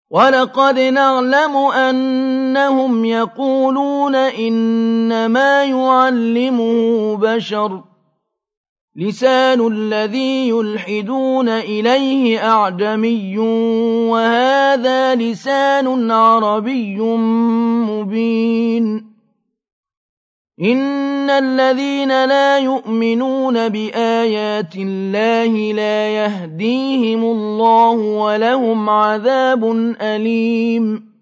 وَلَقَدْ نَعْلَمُ أَنَّهُمْ يَقُولُونَ إِنَّمَا يُعَلِّمُهُ بَشَرٌ لِّسَانُ الَّذِي يُلْحِدُونَ إِلَيْهِ أَعْجَمِيٌّ وَهَٰذَا لِسَانٌ عَرَبِيٌّ مُّبِينٌ إِنَّ الَّذِينَ لَا يُؤْمِنُونَ بِآيَاتِ اللَّهِ لَا يَهْدِيهِمُ اللَّهُ وَلَهُمْ عَذَابٌ أَلِيمٌ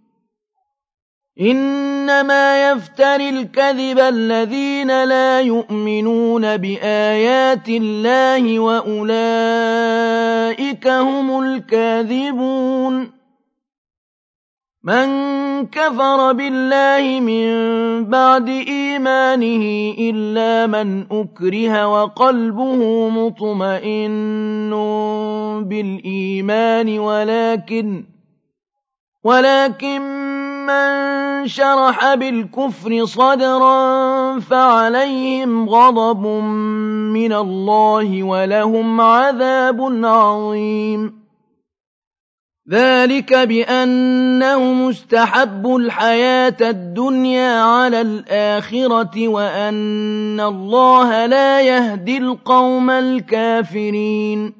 إِنَّمَا يَفْتَرِي الْكَذِبَ الَّذِينَ لَا يُؤْمِنُونَ بِآيَاتِ اللَّهِ وَأُولَٰئِكَ هُمُ الْكَاذِبُونَ مَن كَفَرَ بِاللَّهِ مِن بَعْدِ إِيمَانِهِ إِلَّا مَنْ أُكْرِهَ وَقَلْبُهُ مُطْمَئِنٌّ بِالْإِيمَانِ ولكن مَّن شَرَحَ بِالْكُفْرِ صَدْرًا فَعَلَيْهِمْ غَضَبٌ مِّنَ اللَّهِ وَلَهُمْ عَذَابٌ عَظِيمٌ ذَلِكَ بِأَنَّهُمُ اسْتَحَبُّوا الْحَيَاةَ الدُّنْيَا عَلَى الْآخِرَةِ وَأَنَّ اللَّهَ لَا يَهْدِي الْقَوْمَ الْكَافِرِينَ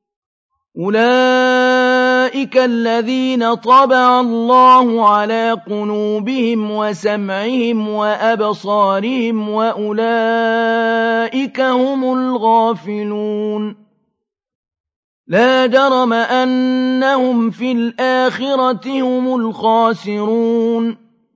أُولَٰئِكَ الَّذِينَ طَبَعَ اللَّهُ عَلَىٰ قُلُوبِهِمْ وَسَمْعِهِمْ وَأَبْصَارِهِمْ وَأُولَٰئِكَ هُمُ الْغَافِلُونَ لا جرم أنهم في الآخرة هم الخاسرون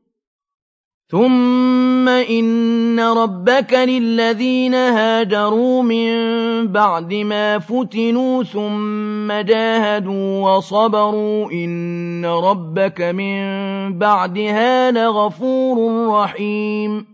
ثم إن ربك للذين هاجروا من بعد ما فتنوا ثم جاهدوا وصبروا إن ربك من بعدها لغفور رحيم